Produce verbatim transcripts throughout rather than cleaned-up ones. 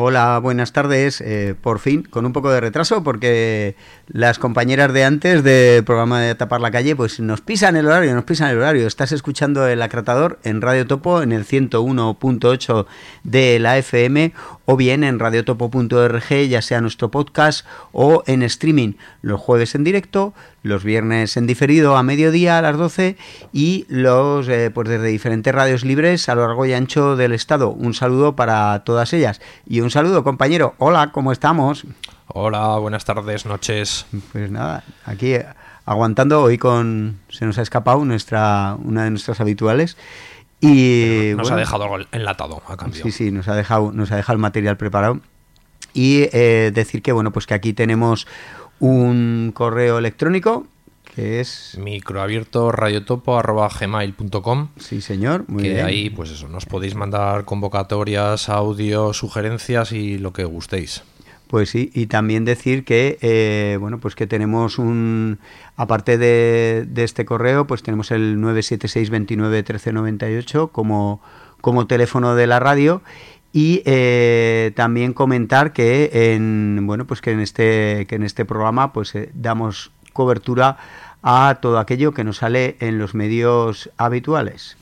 Hola, buenas tardes. Eh, por fin, con un poco de retraso, porque las compañeras de antes del programa de Tapar la Calle, pues nos pisan el horario, nos pisan el horario. Estás escuchando El Acratador en Radio Topo, en el ciento uno punto ocho de la F M, o bien en radiotopo punto org, ya sea nuestro podcast o en streaming, los jueves en directo, los viernes en diferido a mediodía a las doce y los eh, pues desde diferentes radios libres a lo largo y ancho del estado. Un saludo para todas ellas. Y un saludo, compañero. Hola, ¿cómo estamos? Hola, buenas tardes, noches. Pues nada, aquí aguantando. Hoy con se nos ha escapado nuestra una de nuestras habituales. Y nos bueno, ha dejado algo enlatado a cambio. Sí, sí, nos ha dejado, nos ha dejado el material preparado. Y eh, decir que bueno, pues que aquí tenemos un correo electrónico que es microabierto radiotopo arroba gmail punto com. Sí, señor, muy que bien. Ahí, pues eso, nos podéis mandar convocatorias, audio, sugerencias y lo que gustéis. Pues sí, y también decir que eh, bueno, pues que tenemos un, aparte de, de este correo, pues tenemos el nueve siete seis veintinueve trece noventa y ocho como, como teléfono de la radio. Y eh, también comentar que en bueno, pues que en este que en este programa pues eh, damos cobertura a todo aquello que nos sale en los medios habituales.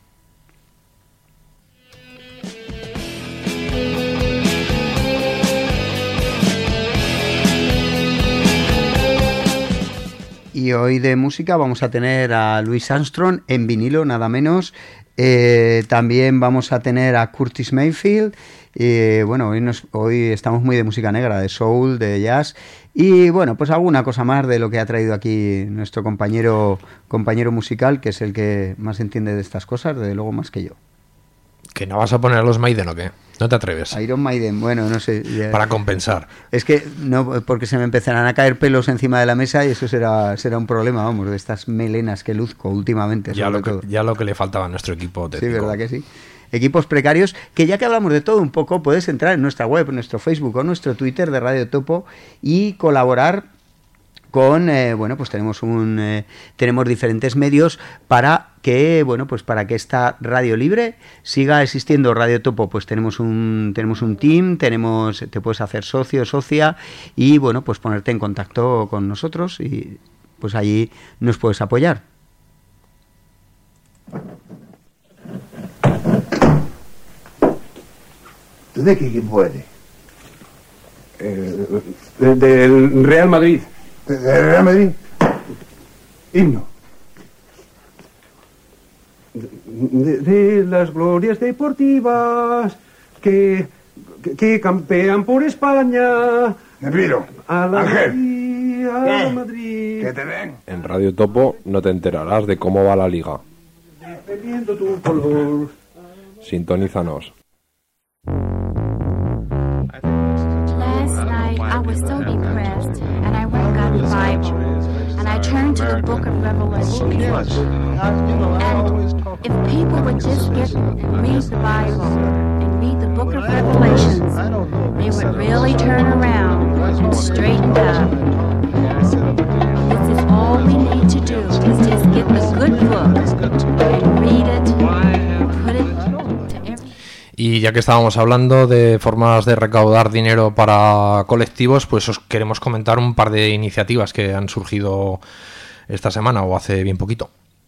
Y hoy de música vamos a tener a Louis Armstrong en vinilo, nada menos. Eh, también vamos a tener a Curtis Mayfield. Eh, bueno, hoy, nos, hoy estamos muy de música negra, de soul, de jazz. Y bueno, pues alguna cosa más de lo que ha traído aquí nuestro compañero, compañero musical, que es el que más entiende de estas cosas, desde luego más que yo. ¿Que no vas a poner a los Maiden o qué? No te atreves. Iron Maiden, bueno, no sé. Ya... Para compensar. Es que no, porque se me empezarán a caer pelos encima de la mesa y eso será será un problema, vamos, de estas melenas que luzco últimamente. Ya, lo que, todo. ya lo que le faltaba a nuestro equipo técnico. Sí, verdad que sí. Equipos precarios, que ya que hablamos de todo un poco, puedes entrar en nuestra web, en nuestro Facebook o nuestro Twitter de Radio Topo y colaborar con, eh, bueno, pues tenemos un eh, tenemos diferentes medios para que, bueno, pues para que esta radio libre siga existiendo. Radio Topo, pues tenemos un tenemos un team, tenemos te puedes hacer socio, socia y bueno, pues ponerte en contacto con nosotros y pues allí nos puedes apoyar. ¿Tú de qué equipo eres? Eh, de, del Real Madrid. ¿De, de Real Madrid? Himno. De, de las glorias deportivas que, que, que campean por España. Nerviro. A la Ángel. Madrid, a la Madrid. Que te den. En Radio Topo no te enterarás de cómo va la liga. Defendiendo tu color. Sintonízanos. Last night I was so depressed, and I went and got the Bible, and I turned to the book of Revelation. And if people would just get read the Bible and read the book of Revelations, they would really turn around and straighten up. This is all we need to do, is just get the good book and read it and put it to every... Y ya que estábamos hablando de formas de recaudar dinero para colectivos, pues os queremos comentar un par de iniciativas que han surgido esta semana o hace bien poquito.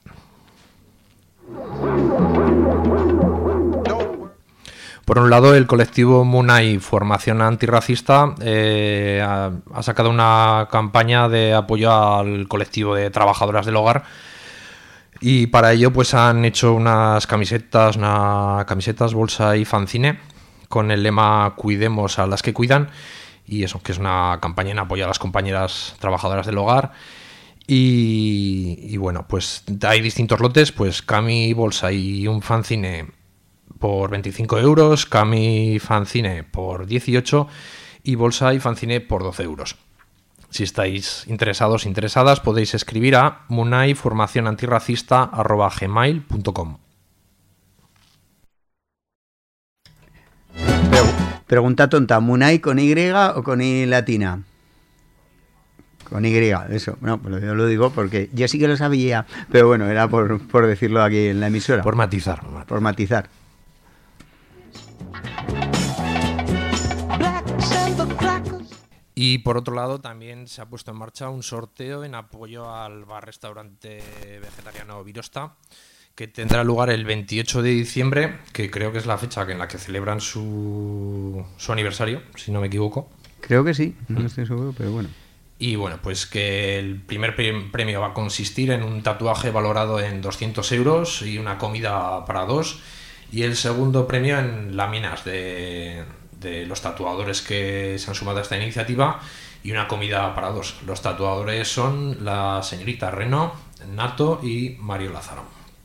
Por un lado, el colectivo Munay Formación Antirracista eh, ha, ha sacado una campaña de apoyo al colectivo de trabajadoras del hogar. Y para ello pues han hecho unas camisetas, una camisetas, bolsa y fanzine con el lema Cuidemos a las que cuidan, y eso, que es una campaña en apoyo a las compañeras trabajadoras del hogar. Y, y bueno, pues hay distintos lotes, pues cami, bolsa y un fanzine por veinticinco euros, cami fanzine por dieciocho y bolsa y fanzine por doce euros. Si estáis interesados, interesadas, podéis escribir a munay formación antirracista arroba gmail punto com. Pregunta tonta, ¿Munay con Y o con I latina? Con Y, eso. No, pues yo lo digo porque yo sí que lo sabía, pero bueno, era por, por decirlo aquí en la emisora. Por matizar. Por matizar. Y por otro lado también se ha puesto en marcha un sorteo en apoyo al bar-restaurante vegetariano Virosta, que tendrá lugar el veintiocho de diciembre, que creo que es la fecha en la que celebran su, su aniversario, si no me equivoco. Creo que sí, no estoy seguro, pero bueno. Y bueno, pues que el primer premio va a consistir en un tatuaje valorado en doscientos euros y una comida para dos, y el segundo premio en láminas de, de los tatuadores que se han sumado a esta iniciativa y una comida para dos. Los tatuadores son la señorita Reno, Nato y Mario Lázaro.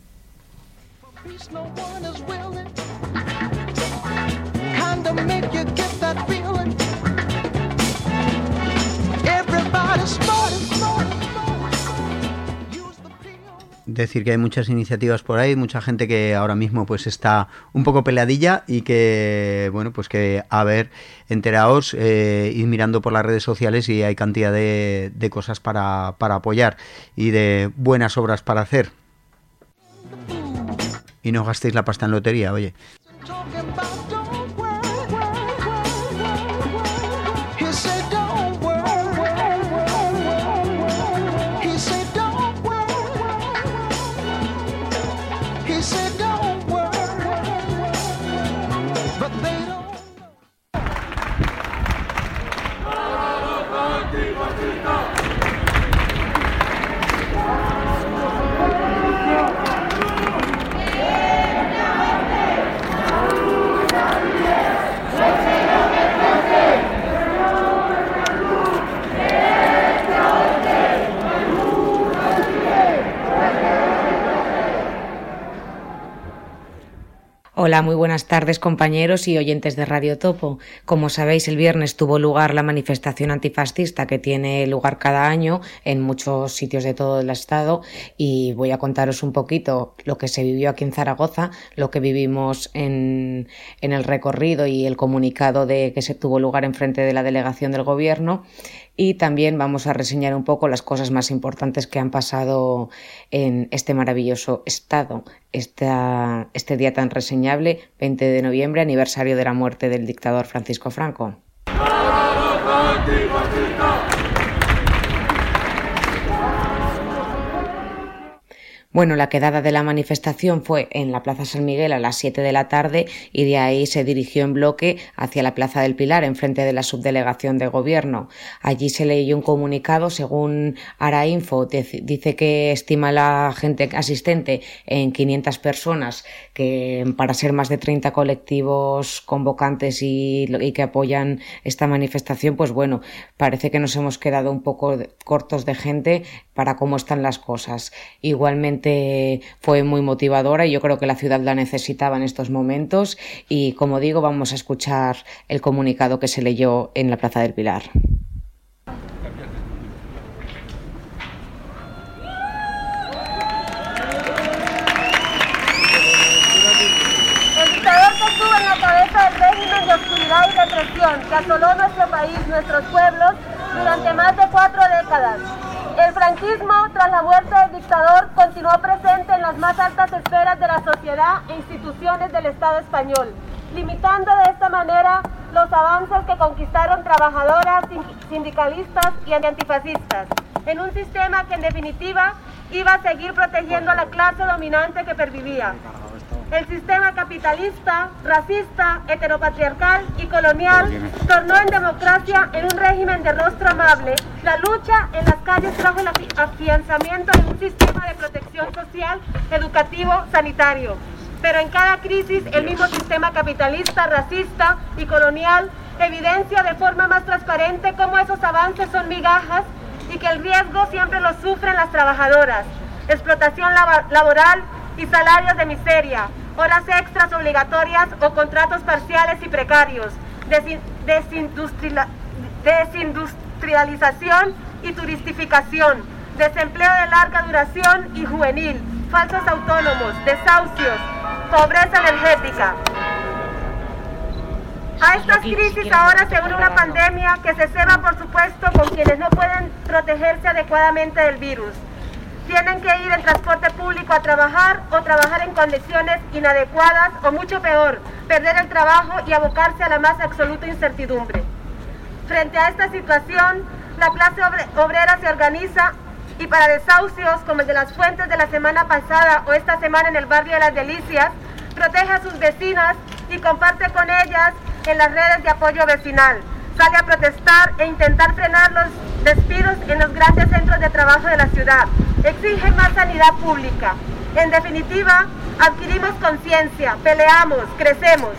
Decir que hay muchas iniciativas por ahí, mucha gente que ahora mismo pues está un poco peleadilla y que, bueno, pues que a ver, enteraos, eh, ir mirando por las redes sociales y hay cantidad de, de cosas para, para apoyar y de buenas obras para hacer. Y no gastéis la pasta en lotería, oye. Hola, muy buenas tardes compañeros y oyentes de Radio Topo. Como sabéis, el viernes tuvo lugar la manifestación antifascista que tiene lugar cada año en muchos sitios de todo el estado y voy a contaros un poquito lo que se vivió aquí en Zaragoza, lo que vivimos en, en el recorrido y el comunicado de que se tuvo lugar en frente de la delegación del gobierno. Y también vamos a reseñar un poco las cosas más importantes que han pasado en este maravilloso estado, esta, este día tan reseñable, veinte de noviembre, aniversario de la muerte del dictador Francisco Franco. Bueno, la quedada de la manifestación fue en la Plaza San Miguel a las siete de la tarde y de ahí se dirigió en bloque hacia la Plaza del Pilar, enfrente de la subdelegación de gobierno. Allí se leyó un comunicado, según Arainfo, dice que estima la gente asistente en quinientas personas, que para ser más de treinta colectivos convocantes y, y que apoyan esta manifestación, pues bueno, parece que nos hemos quedado un poco cortos de gente para cómo están las cosas. Igualmente fue muy motivadora y yo creo que la ciudad la necesitaba en estos momentos y, como digo, vamos a escuchar el comunicado que se leyó en la Plaza del Pilar. El dictador que estuvo en la cabeza del régimen de oscuridad y represión que asoló nuestro país, nuestros pueblos, durante más de cuatro décadas. El franquismo, tras la muerte del dictador, continuó presente en las más altas esferas de la sociedad e instituciones del Estado español, limitando de esta manera los avances que conquistaron trabajadoras, sindicalistas y antifascistas, en un sistema que en definitiva iba a seguir protegiendo a la clase dominante que pervivía. El sistema capitalista, racista, heteropatriarcal y colonial tornó en democracia, en un régimen de rostro amable, la lucha en las calles trajo el afianzamiento de un sistema de protección social, educativo, sanitario. Pero en cada crisis el mismo sistema capitalista, racista y colonial evidencia de forma más transparente cómo esos avances son migajas y que el riesgo siempre lo sufren las trabajadoras. Explotación lab- laboral y salarios de miseria, horas extras obligatorias o contratos parciales y precarios, desin- desindustrial- desindustrialización y turistificación, desempleo de larga duración y juvenil, falsos autónomos, desahucios, pobreza energética. A estas crisis ahora se une una pandemia que se ceba, por supuesto, con quienes no pueden protegerse adecuadamente del virus. Tienen que ir en transporte público a trabajar o trabajar en condiciones inadecuadas o, mucho peor, perder el trabajo y abocarse a la más absoluta incertidumbre. Frente a esta situación, la clase obrera se organiza y para desahucios como el de las Fuentes de la semana pasada o esta semana en el barrio de Las Delicias, protege a sus vecinas y comparte con ellas en las redes de apoyo vecinal. Sale a protestar e intentar frenar los despidos en los grandes centros de trabajo de la ciudad. Exige más sanidad pública. En definitiva, adquirimos conciencia, peleamos, crecemos.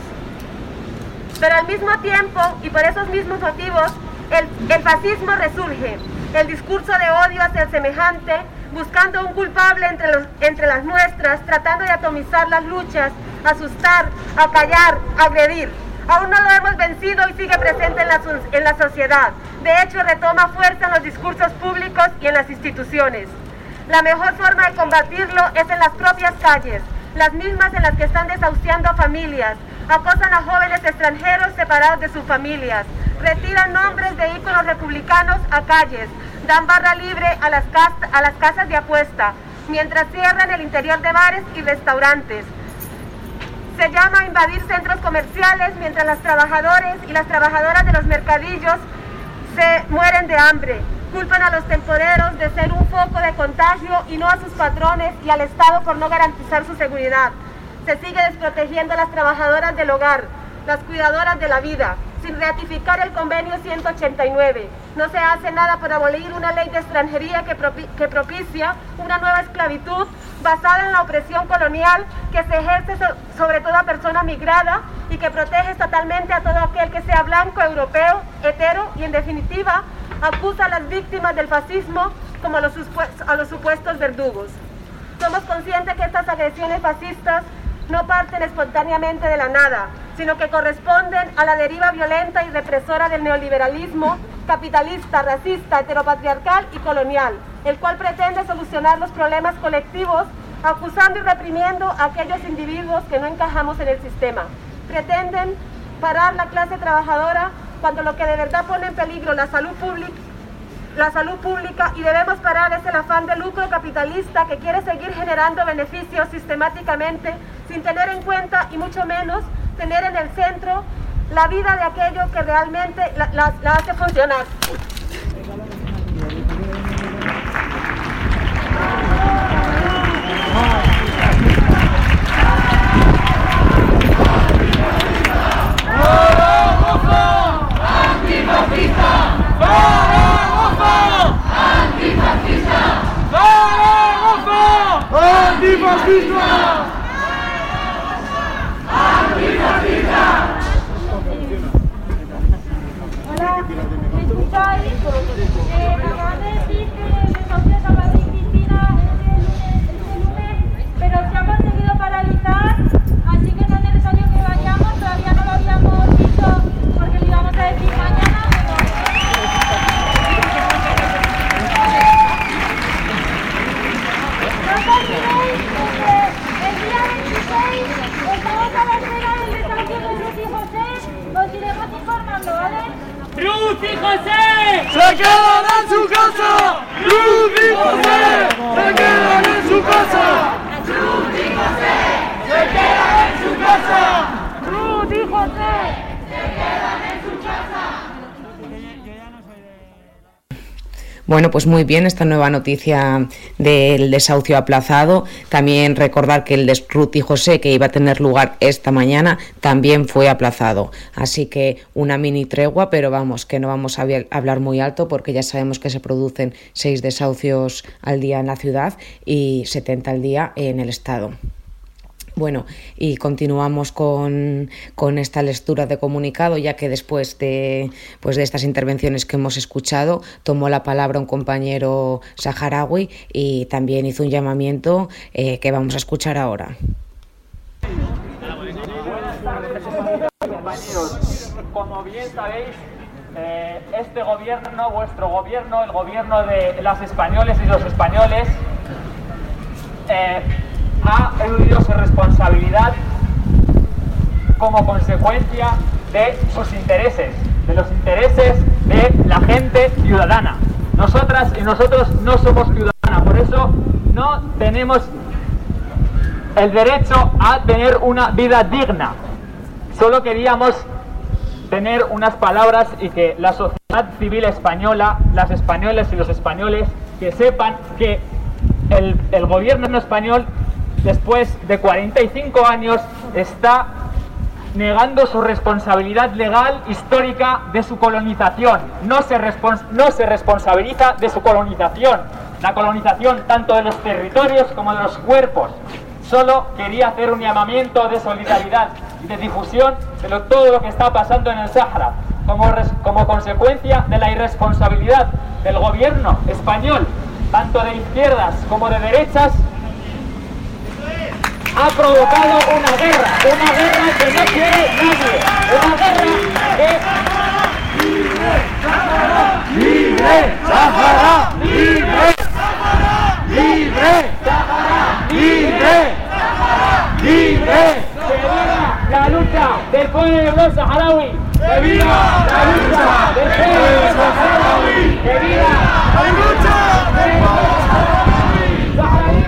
Pero al mismo tiempo, y por esos mismos motivos, el, el fascismo resurge. El discurso de odio hacia el semejante, buscando un culpable entre, los, entre las nuestras, tratando de atomizar las luchas, asustar, acallar, agredir. Aún no lo hemos vencido y sigue presente en la, en la sociedad. De hecho, retoma fuerza en los discursos públicos y en las instituciones. La mejor forma de combatirlo es en las propias calles, las mismas en las que están desahuciando a familias, acosan a jóvenes extranjeros separados de sus familias, retiran nombres de íconos republicanos a calles, dan barra libre a las, a las casas de apuesta, mientras cierran el interior de bares y restaurantes. Se llama a invadir centros comerciales mientras los trabajadores y las trabajadoras de los mercadillos se mueren de hambre. Culpan a los temporeros de ser un foco de contagio y no a sus patrones y al Estado por no garantizar su seguridad. Se sigue desprotegiendo a las trabajadoras del hogar, las cuidadoras de la vida, sin ratificar el convenio ciento ochenta y nueve. No se hace nada por abolir una ley de extranjería que, propi que propicia una nueva esclavitud basada en la opresión colonial que se ejerce so sobre toda persona migrada y que protege totalmente a todo aquel que sea blanco, europeo, hetero y en definitiva acusa a las víctimas del fascismo como a los, a los supuestos verdugos. Somos conscientes que estas agresiones fascistas no parten espontáneamente de la nada, sino que corresponden a la deriva violenta y represora del neoliberalismo capitalista, racista, heteropatriarcal y colonial, el cual pretende solucionar los problemas colectivos acusando y reprimiendo a aquellos individuos que no encajamos en el sistema. Pretenden parar la clase trabajadora cuando lo que de verdad pone en peligro la salud pública la salud pública y debemos parar es el afán de lucro capitalista que quiere seguir generando beneficios sistemáticamente sin tener en cuenta y mucho menos tener en el centro la vida de aquello que realmente la, la, la hace funcionar. ¡Antifascista! ¡Antifascista! Hola, ¿me escucháis? Eh, me acaban de decir que el desahucio de Salvador y Cristina este lunes, este lunes, pero se ha conseguido paralizar, así que no es necesario que vayamos, todavía no lo habíamos dicho porque lo íbamos a decir mañana, pero... No os olvidéis que el día veintiséis estamos a la espera del desahucio de Ruth y José, os iremos informando, ¿vale? ¡Ruth y José! ¡Se quedan en su casa! ¡Ruth y José! ¡Se quedan en su casa! ¡Ruth y José! ¡Se quedan en su casa! ¡Ruth y José! ¡Se quedan en su casa! Bueno, pues muy bien esta nueva noticia del desahucio aplazado. También recordar que el de Ruth y José, que iba a tener lugar esta mañana, también fue aplazado. Así que una mini tregua, pero vamos, que no vamos a hablar muy alto porque ya sabemos que se producen seis desahucios al día en la ciudad y setenta al día en el estado. Bueno, y continuamos con, con esta lectura de comunicado, ya que después de, pues de estas intervenciones que hemos escuchado, tomó la palabra un compañero saharaui y también hizo un llamamiento eh, que vamos a escuchar ahora. Buenas tardes, compañeros. Como bien sabéis, eh, este gobierno, vuestro gobierno, el gobierno de las españoles y los españoles, eh, ha eludido su responsabilidad como consecuencia de sus intereses, de los intereses de la gente ciudadana. Nosotras y nosotros no somos ciudadanas, por eso no tenemos el derecho a tener una vida digna. Solo queríamos tener unas palabras y que la sociedad civil española, las españolas y los españoles, que sepan que el, el gobierno español, después de cuarenta y cinco años, está negando su responsabilidad legal histórica de su colonización. No se, respons- no se responsabiliza de su colonización, la colonización tanto de los territorios como de los cuerpos. Solo quería hacer un llamamiento de solidaridad y de difusión de lo, todo lo que está pasando en el Sáhara, como, res, como consecuencia de la irresponsabilidad del gobierno español, tanto de izquierdas como de derechas. Ha provocado una guerra, una guerra que no quiere nadie, una guerra que... ¡Libre! ¡Sáhara! ¡Libre! ¡Libre! ¡Sáhara! ¡Libre! ¡Libre! ¡Que viva la lucha del pueblo saharaui! ¡Que viva la lucha del pueblo saharaui! ¡Que viva la lucha del pueblo saharaui! ¡Saharaui!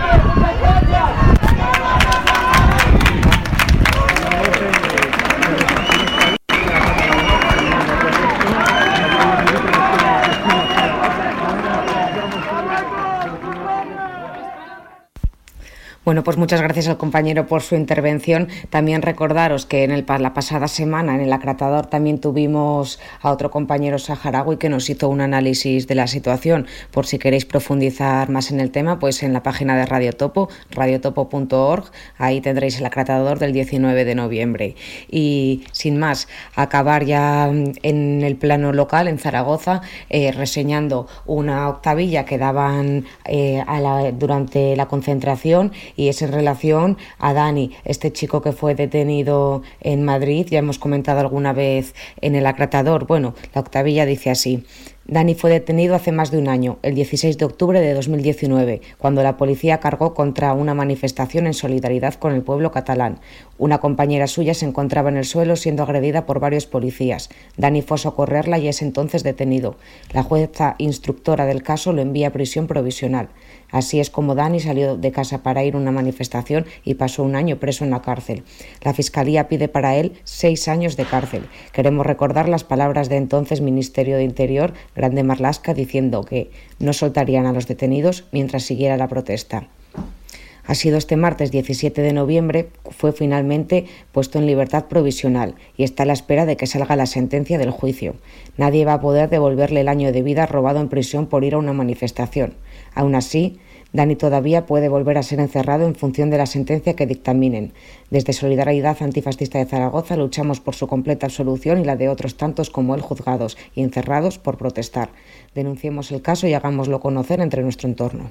Bueno, pues muchas gracias al compañero por su intervención. También recordaros que en el, la pasada semana en el Acratador también tuvimos a otro compañero saharaui que nos hizo un análisis de la situación. Por si queréis profundizar más en el tema, pues en la página de Radio Topo, radiotopo punto org, ahí tendréis el Acratador del diecinueve de noviembre. Y sin más, acabar ya en el plano local, en Zaragoza, eh, reseñando una octavilla que daban eh, a la, durante la concentración, y es en relación a Dani, este chico que fue detenido en Madrid. Ya hemos comentado alguna vez en el Acratador. Bueno, la octavilla dice así: Dani fue detenido hace más de un año, el dieciséis de octubre de dos mil diecinueve, cuando la policía cargó contra una manifestación en solidaridad con el pueblo catalán. Una compañera suya se encontraba en el suelo siendo agredida por varios policías. Dani fue a socorrerla y es entonces detenido. La jueza instructora del caso lo envía a prisión provisional. Así es como Dani salió de casa para ir a una manifestación y pasó un año preso en la cárcel. La Fiscalía pide para él seis años de cárcel. Queremos recordar las palabras de entonces Ministerio de Interior, Grande Marlaska, diciendo que no soltarían a los detenidos mientras siguiera la protesta. Ha sido este martes diecisiete de noviembre, fue finalmente puesto en libertad provisional y está a la espera de que salga la sentencia del juicio. Nadie va a poder devolverle el año de vida robado en prisión por ir a una manifestación. Aún así, Dani todavía puede volver a ser encerrado en función de la sentencia que dictaminen. Desde Solidaridad Antifascista de Zaragoza luchamos por su completa absolución y la de otros tantos como él juzgados y encerrados por protestar. Denunciemos el caso y hagámoslo conocer entre nuestro entorno.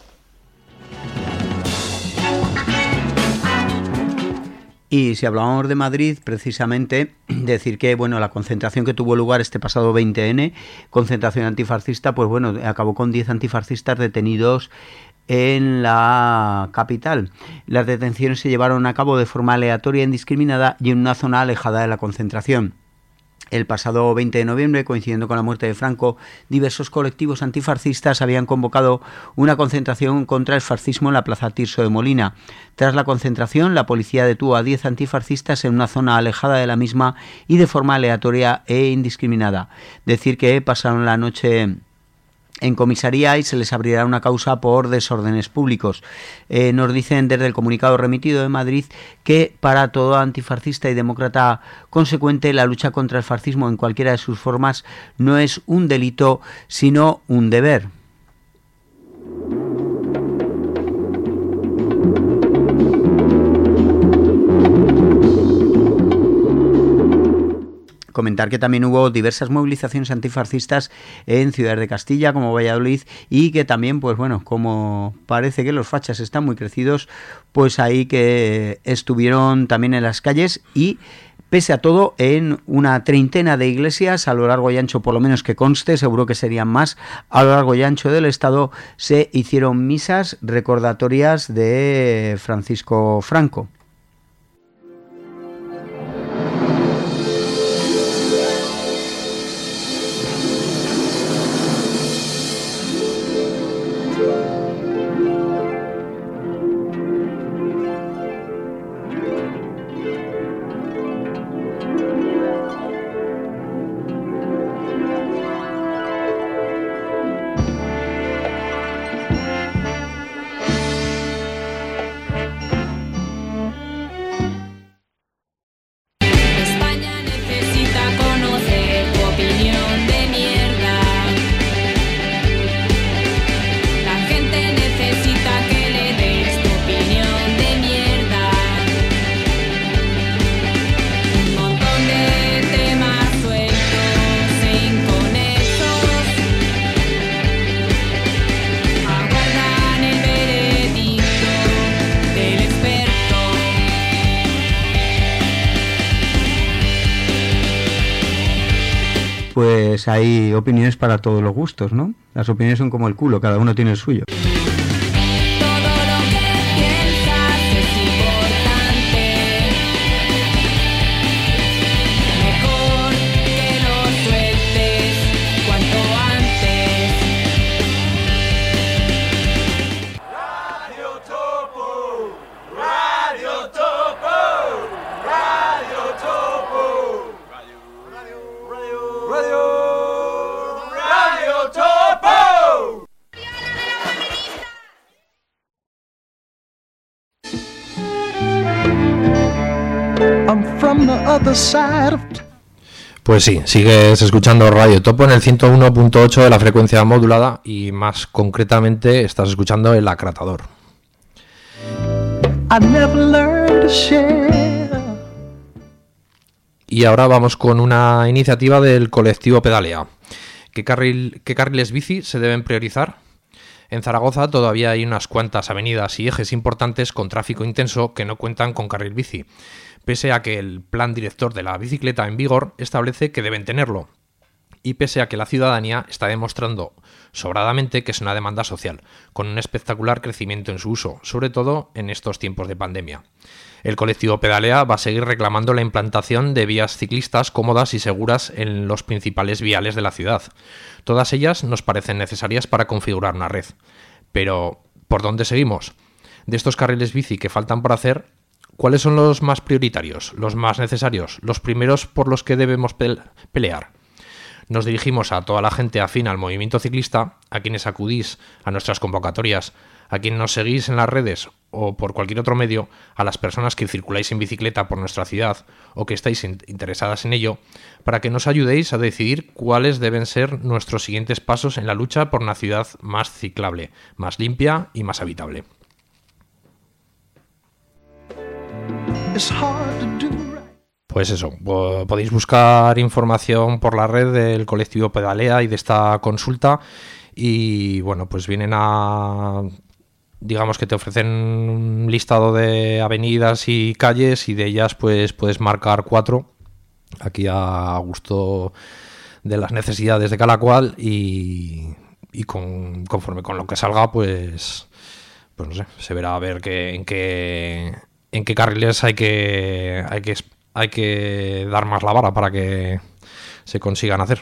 Y si hablamos de Madrid, precisamente, decir que bueno, la concentración que tuvo lugar este pasado veinte ene, concentración antifascista, pues bueno, acabó con diez antifascistas detenidos en la capital. Las detenciones se llevaron a cabo de forma aleatoria e indiscriminada y en una zona alejada de la concentración. El pasado veinte de noviembre, coincidiendo con la muerte de Franco, diversos colectivos antifascistas habían convocado una concentración contra el fascismo en la Plaza Tirso de Molina. Tras la concentración, la policía detuvo a diez antifascistas en una zona alejada de la misma y de forma aleatoria e indiscriminada. Decir que pasaron la noche en comisaría y se les abrirá una causa por desórdenes públicos. Eh, nos dicen desde el comunicado remitido de Madrid que para todo antifascista y demócrata consecuente la lucha contra el fascismo en cualquiera de sus formas no es un delito sino un deber. Comentar que también hubo diversas movilizaciones antifascistas en ciudades de Castilla como Valladolid y que también, pues bueno, como parece que los fachas están muy crecidos, pues ahí que estuvieron también en las calles y pese a todo en una treintena de iglesias a lo largo y ancho, por lo menos que conste, seguro que serían más, a lo largo y ancho del estado se hicieron misas recordatorias de Francisco Franco. pues hay opiniones para todos los gustos, ¿no? Las opiniones son como el culo, cada uno tiene el suyo. Pues sí, sigues escuchando Radio Topo en el ciento uno punto ocho de la frecuencia modulada y más concretamente estás escuchando El Acratador. Y ahora vamos con una iniciativa del colectivo Pedalea. ¿Qué, carril, ¿Qué carriles bici se deben priorizar? En Zaragoza todavía hay unas cuantas avenidas y ejes importantes con tráfico intenso que no cuentan con carril bici, pese a que el plan director de la bicicleta en vigor establece que deben tenerlo, y pese a que la ciudadanía está demostrando sobradamente que es una demanda social, con un espectacular crecimiento en su uso, sobre todo en estos tiempos de pandemia. El colectivo Pedalea va a seguir reclamando la implantación de vías ciclistas cómodas y seguras en los principales viales de la ciudad. Todas ellas nos parecen necesarias para configurar una red. Pero, ¿por dónde seguimos? De estos carriles bici que faltan por hacer, ¿cuáles son los más prioritarios, los más necesarios, los primeros por los que debemos pe- pelear? Nos dirigimos a toda la gente afín al movimiento ciclista, a quienes acudís a nuestras convocatorias, a quienes nos seguís en las redes o por cualquier otro medio, a las personas que circuláis en bicicleta por nuestra ciudad o que estáis in- interesadas en ello, para que nos ayudéis a decidir cuáles deben ser nuestros siguientes pasos en la lucha por una ciudad más ciclable, más limpia y más habitable. Pues eso, podéis buscar información por la red del colectivo Pedalea y de esta consulta y bueno, pues vienen a, digamos que te ofrecen un listado de avenidas y calles y de ellas pues puedes marcar cuatro aquí a gusto de las necesidades de cada cual y, y con, conforme con lo que salga pues, pues no sé, se verá a ver que, en qué en qué carriles hay que hay que hay que dar más la vara para que se consigan hacer.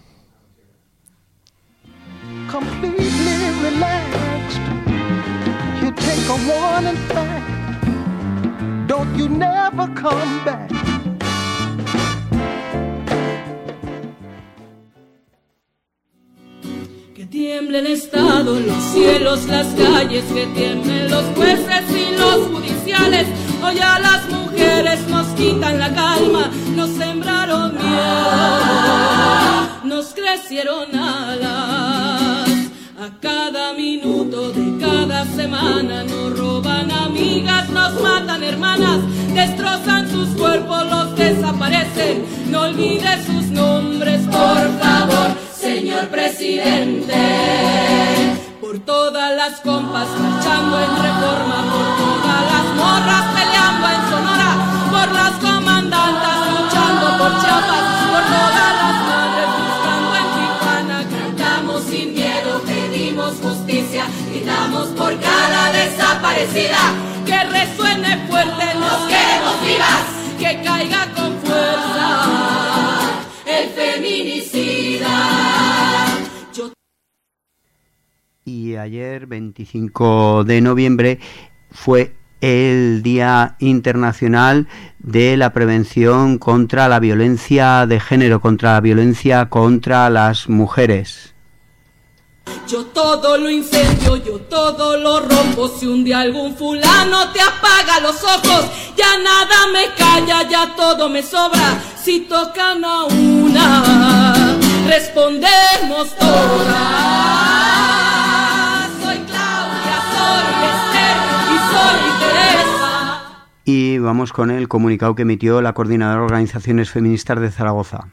Que tiemble el Estado, los cielos, las calles, que tiemblen los jueces y los judiciales. Hoy a las mujeres nos quitan la calma, nos sembraron miedo, nos crecieron alas. A cada minuto de cada semana nos roban amigas, nos matan hermanas, destrozan sus cuerpos, los desaparecen. No olvide sus nombres, por favor, señor presidente. Por todas las compas marchando en Reforma, por todas las morras peleando en Sonora, por las comandantas luchando por Chiapas, por todas las madres buscando en Tijuana. Cantamos sin miedo, pedimos justicia, gritamos por cada desaparecida. Que resuene fuerte, nos queremos vivas, que caiga con fuerza el feminicida. Yo... Y ayer, veinticinco de noviembre, fue el Día Internacional de la Prevención contra la Violencia de Género, contra la violencia contra las mujeres. Yo todo lo incendio, yo todo lo rompo. Si un día algún fulano te apaga los ojos, ya nada me calla, ya todo me sobra. Si tocan a una, respondemos todas. Soy Claudia, soy Esther y soy Teresa. Y vamos con el comunicado que emitió la Coordinadora de Organizaciones Feministas de Zaragoza.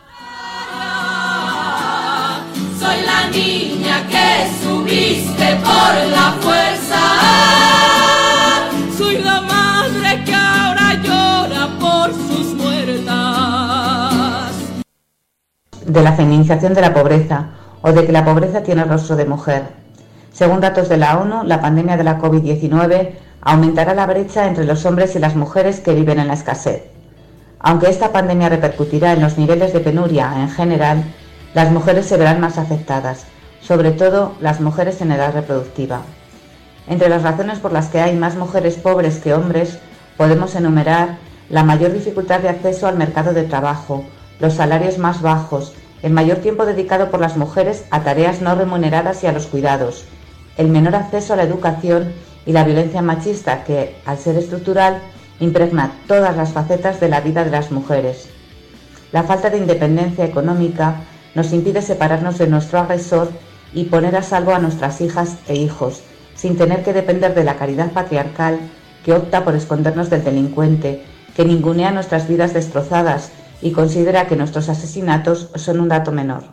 Soy la niña que subiste por la fuerza. Soy la madre que ahora llora por sus muertas. de la feminización de la pobreza o de que la pobreza tiene rostro de mujer. Según datos de la ONU, la pandemia de la COVID diecinueve aumentará la brecha entre los hombres y las mujeres que viven en la escasez. Aunque esta pandemia repercutirá en los niveles de penuria en general, las mujeres se verán más afectadas, sobre todo las mujeres en edad reproductiva. Entre las razones por las que hay más mujeres pobres que hombres, podemos enumerar la mayor dificultad de acceso al mercado de trabajo, los salarios más bajos, el mayor tiempo dedicado por las mujeres a tareas no remuneradas y a los cuidados, el menor acceso a la educación y la violencia machista que, al ser estructural, impregna todas las facetas de la vida de las mujeres. La falta de independencia económica nos impide separarnos de nuestro agresor y poner a salvo a nuestras hijas e hijos, sin tener que depender de la caridad patriarcal que opta por escondernos del delincuente, que ningunea nuestras vidas destrozadas y considera que nuestros asesinatos son un dato menor.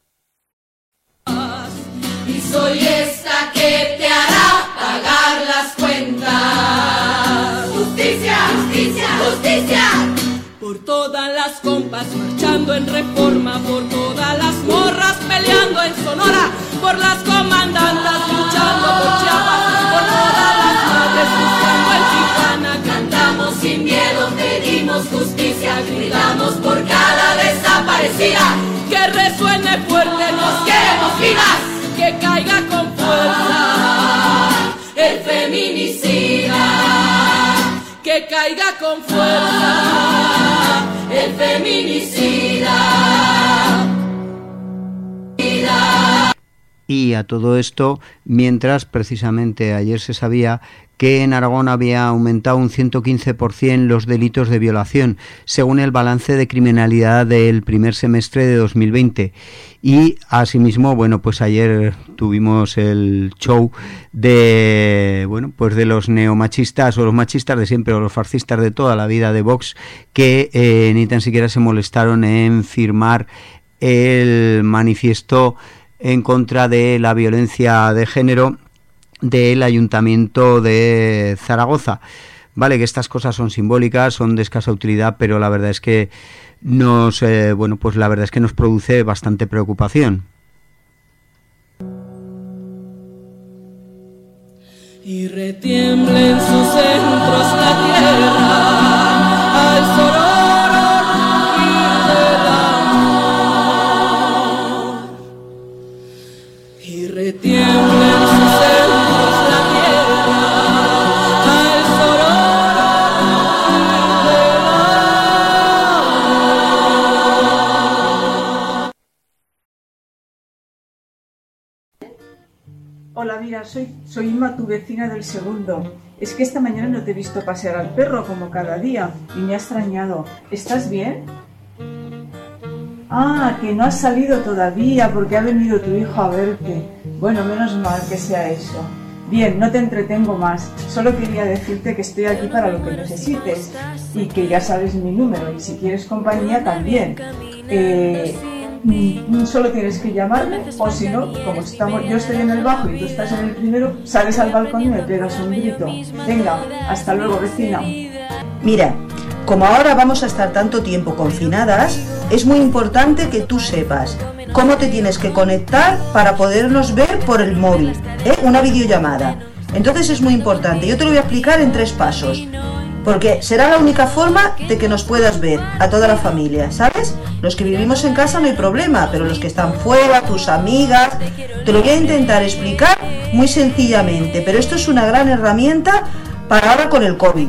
Y soy esta que te hará pagar las cuentas. Justicia, justicia, justicia. Por todas las compas marchando en Reforma, por todas las morras peleando en Sonora, por las comandantas luchando por Chiapas, por todas las madres buscando en Tijuana. Cantamos sin miedo, pedimos justicia, gritamos por cada desaparecida. Que resuene fuerte, nos queremos vivas, que caiga con fuerza el feminicida, que caiga con fuerza el feminicida. Y a todo esto, mientras precisamente ayer se sabía que en Aragón había aumentado un ciento quince por ciento los delitos de violación, según el balance de criminalidad del primer semestre de dos mil veinte. Y asimismo, bueno, pues ayer tuvimos el show de, bueno, pues de los neomachistas o los machistas de siempre o los fascistas de toda la vida de Vox, que eh, ni tan siquiera se molestaron en firmar el manifiesto en contra de la violencia de género del Ayuntamiento de Zaragoza. Vale, que estas cosas son simbólicas, son de escasa utilidad, pero la verdad es que nos, eh, bueno, pues la verdad es que nos produce bastante preocupación. Y retiembla en sus centros la tierra al sonoro rugir del amor. Y retiembla en sus centros la tierra al sonoro rugir del amor. Hola, mira, soy, soy Inma, tu vecina del segundo. Es que esta mañana no te he visto pasear al perro como cada día y me ha extrañado. ¿Estás bien? Ah, que no has salido todavía porque ha venido tu hijo a verte. Bueno, menos mal que sea eso. Bien, no te entretengo más. Solo quería decirte que estoy aquí para lo que necesites y que ya sabes mi número y si quieres compañía también. Eh... Solo tienes que llamarme o si no, como estamos, yo estoy en el bajo y tú estás en el primero, sales al balcón y me pegas un grito. Venga, hasta luego, vecina. Mira, como ahora vamos a estar tanto tiempo confinadas, es muy importante que tú sepas cómo te tienes que conectar para podernos ver por el móvil, ¿eh? Una videollamada. Entonces es muy importante, yo te lo voy a explicar en tres pasos. Porque será la única forma de que nos puedas ver a toda la familia, ¿sabes? Los que vivimos en casa no hay problema, pero los que están fuera, tus amigas, te lo voy a intentar explicar muy sencillamente, pero esto es una gran herramienta para ahora con el COVID.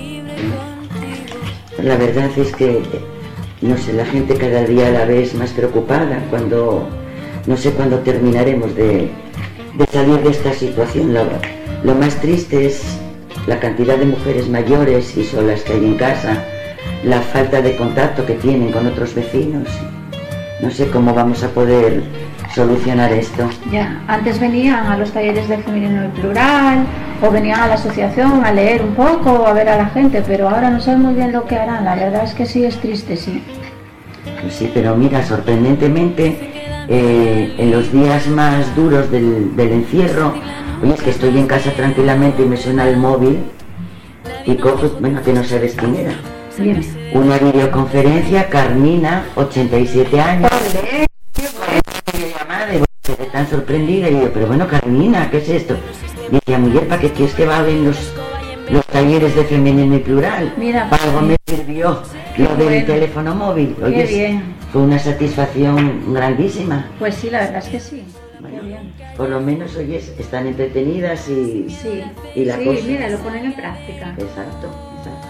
La verdad es que, no sé, la gente cada día la ves más preocupada cuando, no sé cuándo terminaremos de, de salir de esta situación. Lo, lo más triste es la cantidad de mujeres mayores y solas que hay en casa, la falta de contacto que tienen con otros vecinos. No sé cómo vamos a poder solucionar esto. Ya, antes venían a los talleres de femenino y plural, o venían a la asociación a leer un poco, o a ver a la gente, pero ahora no saben muy bien lo que harán. La verdad es que sí, es triste, sí. Pues sí, pero mira, sorprendentemente, eh, en los días más duros del, del encierro, oye, es que estoy en casa tranquilamente y me suena el móvil y cojo, bueno, que no sabes quién era. Dime. Una videoconferencia, Carmina, ochenta y siete años. Llamada y quedé tan sorprendida y digo, pero bueno, Carmina, ¿qué es esto? Dice, mujer, ¿para qué quieres que vayan los, los talleres de femenino y plural? Mira, para algo me sirvió lo del bueno. teléfono móvil. Qué Oye, bien. Fue una satisfacción grandísima. Pues sí, la verdad es que sí. Qué bien. Por lo menos, oyes, están entretenidas y, Sí, y la sí, cosa. mira, lo ponen en práctica. Exacto, exacto.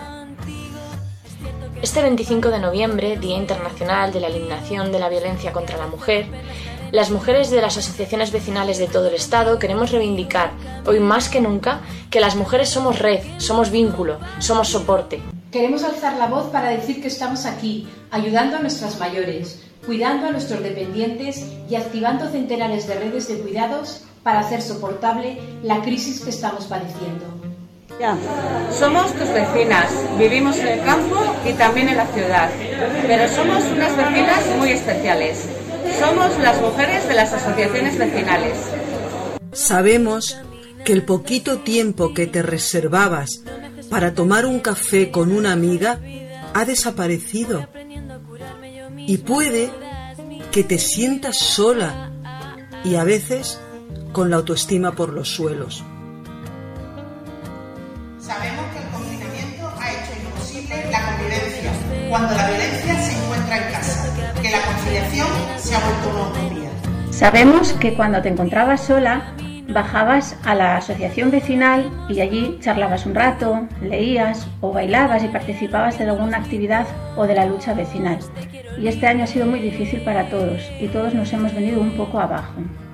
Este veinticinco de noviembre, Día Internacional de la Eliminación de la Violencia contra la Mujer, las mujeres de las asociaciones vecinales de todo el Estado queremos reivindicar, hoy más que nunca, que las mujeres somos red, somos vínculo, somos soporte. Queremos alzar la voz para decir que estamos aquí, ayudando a nuestras mayores, cuidando a nuestros dependientes y activando centenares de redes de cuidados para hacer soportable la crisis que estamos padeciendo. Ya. Somos tus vecinas, vivimos en el campo y también en la ciudad, pero somos unas vecinas muy especiales. Somos las mujeres de las asociaciones vecinales. Sabemos que el poquito tiempo que te reservabas para tomar un café con una amiga ha desaparecido. Y puede que te sientas sola y a veces con la autoestima por los suelos. Sabemos que el confinamiento ha hecho imposible la convivencia cuando la violencia se encuentra en casa, que la conciliación se ha vuelto una utopía. Sabemos que cuando te encontrabas sola, bajabas a la asociación vecinal y allí charlabas un rato, leías o bailabas y participabas de alguna actividad o de la lucha vecinal. Y este año ha sido muy difícil para todos y todos nos hemos venido un poco abajo.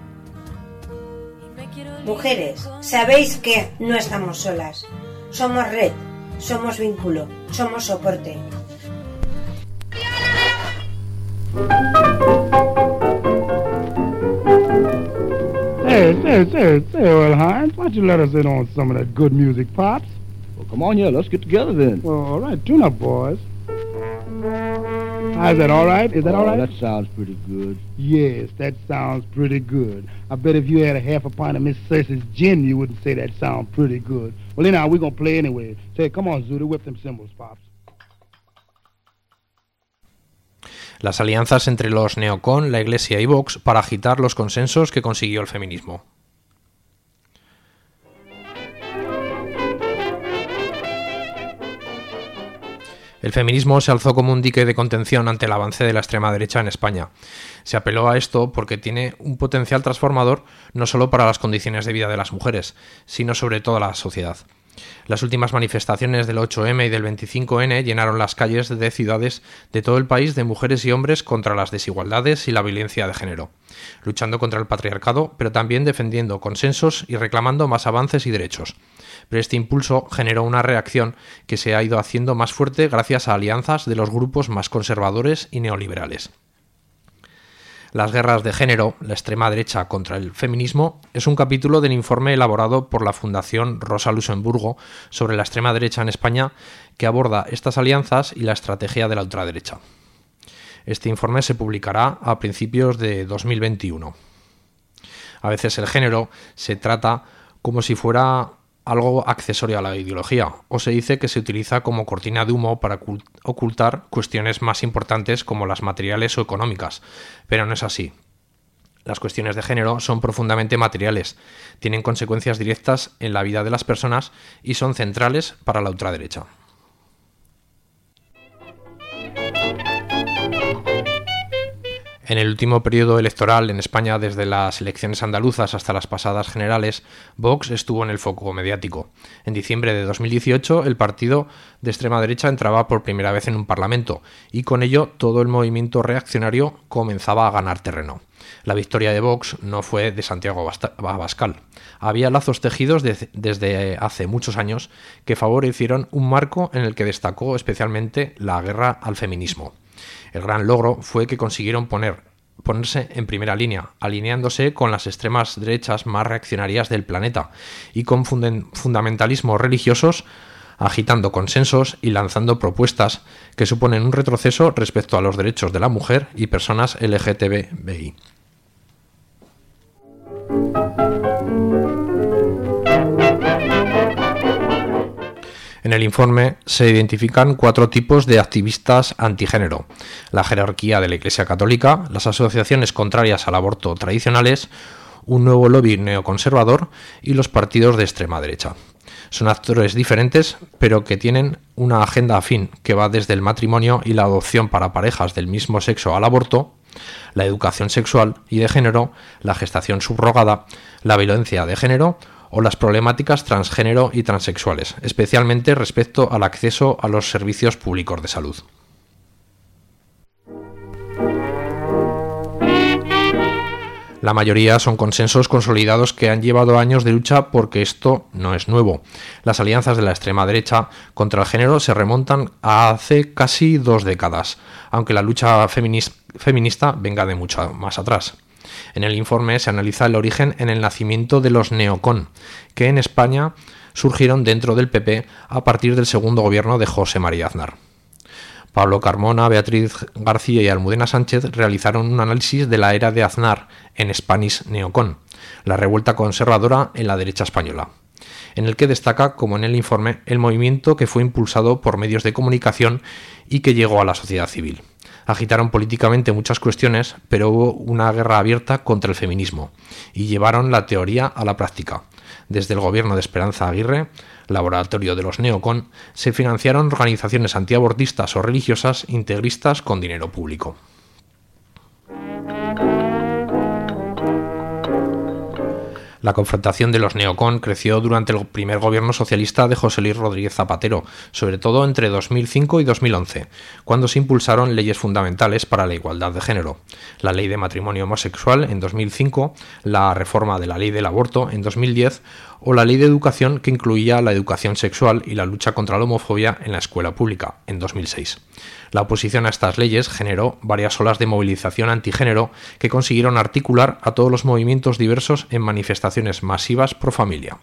Mujeres, sabéis que no estamos solas. Somos red, somos vínculo, somos soporte. Say, say, say, say, well, Hines, why don't you let us in on some of that good music, Pops? Well, come on here, let's get together then. Well, all right, tune up, boys. Is that all right? Is that oh, all right? That sounds pretty good. Yes, that sounds pretty good. I bet if you had a half a pint of Miss Cersei's gin, you wouldn't say that sounds pretty good. Well, anyhow, we're going to play anyway. Say, come on, Zooty, whip them cymbals, Pops. Las alianzas entre los neocon, la Iglesia y Vox para agitar los consensos que consiguió el feminismo. El feminismo se alzó como un dique de contención ante el avance de la extrema derecha en España. Se apeló a esto porque tiene un potencial transformador no solo para las condiciones de vida de las mujeres, sino sobre toda la sociedad. Las últimas manifestaciones del ocho eme y del veinticinco ene llenaron las calles de ciudades de todo el país de mujeres y hombres contra las desigualdades y la violencia de género, luchando contra el patriarcado, pero también defendiendo consensos y reclamando más avances y derechos. Pero este impulso generó una reacción que se ha ido haciendo más fuerte gracias a alianzas de los grupos más conservadores y neoliberales. Las guerras de género, la extrema derecha contra el feminismo, es un capítulo del informe elaborado por la Fundación Rosa Luxemburgo sobre la extrema derecha en España que aborda estas alianzas y la estrategia de la ultraderecha. Este informe se publicará a principios de dos mil veintiuno. A veces el género se trata como si fuera algo accesorio a la ideología, o se dice que se utiliza como cortina de humo para ocultar cuestiones más importantes como las materiales o económicas, pero no es así. Las cuestiones de género son profundamente materiales, tienen consecuencias directas en la vida de las personas y son centrales para la ultraderecha. En el último periodo electoral en España, desde las elecciones andaluzas hasta las pasadas generales, Vox estuvo en el foco mediático. En diciembre de dos mil dieciocho, el partido de extrema derecha entraba por primera vez en un parlamento y con ello todo el movimiento reaccionario comenzaba a ganar terreno. La victoria de Vox no fue de Santiago Abascal. Había lazos tejidos de, desde hace muchos años que favorecieron un marco en el que destacó especialmente la guerra al feminismo. El gran logro fue que consiguieron poner, ponerse en primera línea, alineándose con las extremas derechas más reaccionarias del planeta y con funden, fundamentalismos religiosos, agitando consensos y lanzando propuestas que suponen un retroceso respecto a los derechos de la mujer y personas ele ge te be i. En el informe se identifican cuatro tipos de activistas antigénero: la jerarquía de la Iglesia Católica, las asociaciones contrarias al aborto tradicionales, un nuevo lobby neoconservador y los partidos de extrema derecha. Son actores diferentes, pero que tienen una agenda afín que va desde el matrimonio y la adopción para parejas del mismo sexo al aborto, la educación sexual y de género, la gestación subrogada, la violencia de género o las problemáticas transgénero y transexuales, especialmente respecto al acceso a los servicios públicos de salud. La mayoría son consensos consolidados que han llevado años de lucha porque esto no es nuevo. Las alianzas de la extrema derecha contra el género se remontan a hace casi dos décadas, aunque la lucha feminista venga de mucho más atrás. En el informe se analiza el origen en el nacimiento de los neocon, que en España surgieron dentro del P P a partir del segundo gobierno de José María Aznar. Pablo Carmona, Beatriz García y Almudena Sánchez realizaron un análisis de la era de Aznar en Spanish Neocon, la revuelta conservadora en la derecha española, en el que destaca, como en el informe, el movimiento que fue impulsado por medios de comunicación y que llegó a la sociedad civil. Agitaron políticamente muchas cuestiones, pero hubo una guerra abierta contra el feminismo y llevaron la teoría a la práctica. Desde el gobierno de Esperanza Aguirre, laboratorio de los neocon, se financiaron organizaciones antiabortistas o religiosas integristas con dinero público. La confrontación de los neocon creció durante el primer gobierno socialista de José Luis Rodríguez Zapatero, sobre todo entre dos mil cinco y dos mil once, cuando se impulsaron leyes fundamentales para la igualdad de género: la ley de matrimonio homosexual en dos mil cinco, la reforma de la ley del aborto en dos mil diez o la ley de educación que incluía la educación sexual y la lucha contra la homofobia en la escuela pública en dos mil seis. La oposición a estas leyes generó varias olas de movilización antigénero que consiguieron articular a todos los movimientos diversos en manifestaciones masivas pro familia.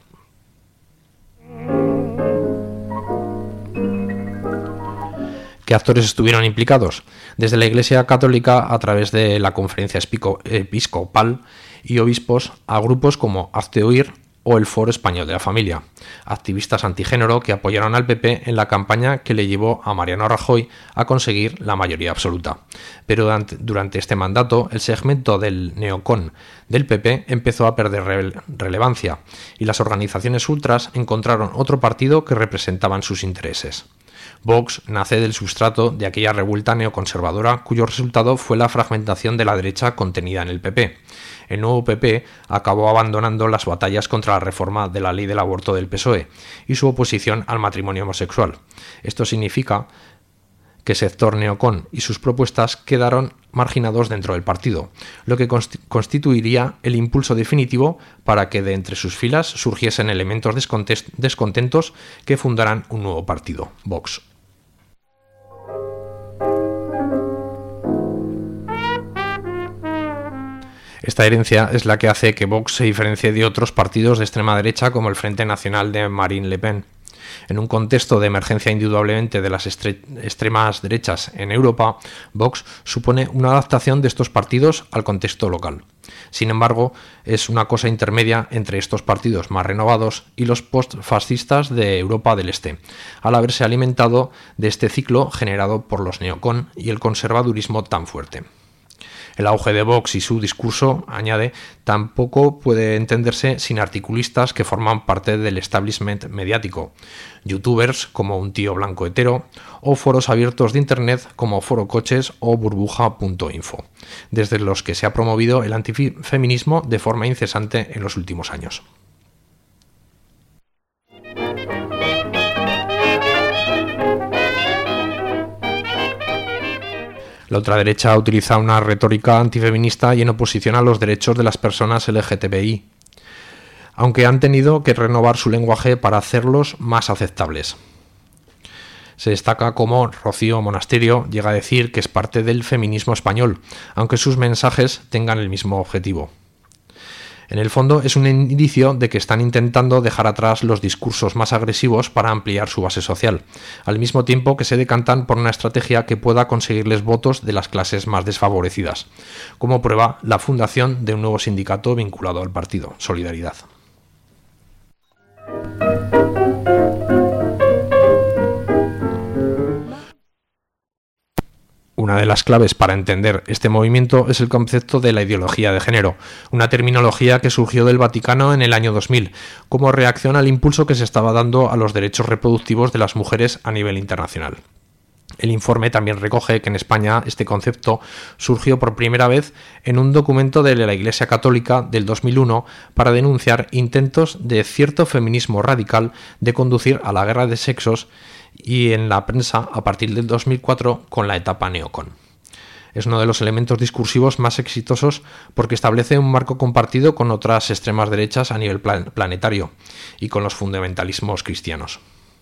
¿Qué actores estuvieron implicados? Desde la Iglesia Católica, a través de la Conferencia Episcopal y obispos, a grupos como Hazte Oír o el Foro Español de la Familia, activistas antigénero que apoyaron al P P en la campaña que le llevó a Mariano Rajoy a conseguir la mayoría absoluta. Pero durante, durante este mandato, el segmento del neocon del P P empezó a perder re- relevancia y las organizaciones ultras encontraron otro partido que representaban sus intereses. Vox nace del sustrato de aquella revuelta neoconservadora cuyo resultado fue la fragmentación de la derecha contenida en el P P. El nuevo P P acabó abandonando las batallas contra la reforma de la ley del aborto del P S O E y su oposición al matrimonio homosexual. Esto significa que sector neocon y sus propuestas quedaron marginados dentro del partido, lo que constituiría el impulso definitivo para que de entre sus filas surgiesen elementos descontentos que fundaran un nuevo partido, Vox. Esta herencia es la que hace que Vox se diferencie de otros partidos de extrema derecha como el Frente Nacional de Marine Le Pen. En un contexto de emergencia indudablemente de las estre- extremas derechas en Europa, Vox supone una adaptación de estos partidos al contexto local. Sin embargo, es una cosa intermedia entre estos partidos más renovados y los post-fascistas de Europa del Este, al haberse alimentado de este ciclo generado por los neocon y el conservadurismo tan fuerte. El auge de Vox y su discurso, añade, tampoco puede entenderse sin articulistas que forman parte del establishment mediático, youtubers como Un Tío Blanco Hetero o foros abiertos de internet como Foro Coches o burbuja punto info, desde los que se ha promovido el antifeminismo de forma incesante en los últimos años. La ultraderecha utiliza una retórica antifeminista y en oposición a los derechos de las personas L G T B I, aunque han tenido que renovar su lenguaje para hacerlos más aceptables. Se destaca cómo Rocío Monasterio llega a decir que es parte del feminismo español, aunque sus mensajes tengan el mismo objetivo. En el fondo es un indicio de que están intentando dejar atrás los discursos más agresivos para ampliar su base social, al mismo tiempo que se decantan por una estrategia que pueda conseguirles votos de las clases más desfavorecidas, como prueba la fundación de un nuevo sindicato vinculado al partido, Solidaridad. Una de las claves para entender este movimiento es el concepto de la ideología de género, una terminología que surgió del Vaticano en el año dos mil, como reacción al impulso que se estaba dando a los derechos reproductivos de las mujeres a nivel internacional. El informe también recoge que en España este concepto surgió por primera vez en un documento de la Iglesia Católica del dos mil uno para denunciar intentos de cierto feminismo radical de conducir a la guerra de sexos, y en la prensa a partir del dos mil cuatro con la etapa neocon. Es uno de los elementos discursivos más exitosos porque establece un marco compartido con otras extremas derechas a nivel plan- planetario y con los fundamentalismos cristianos.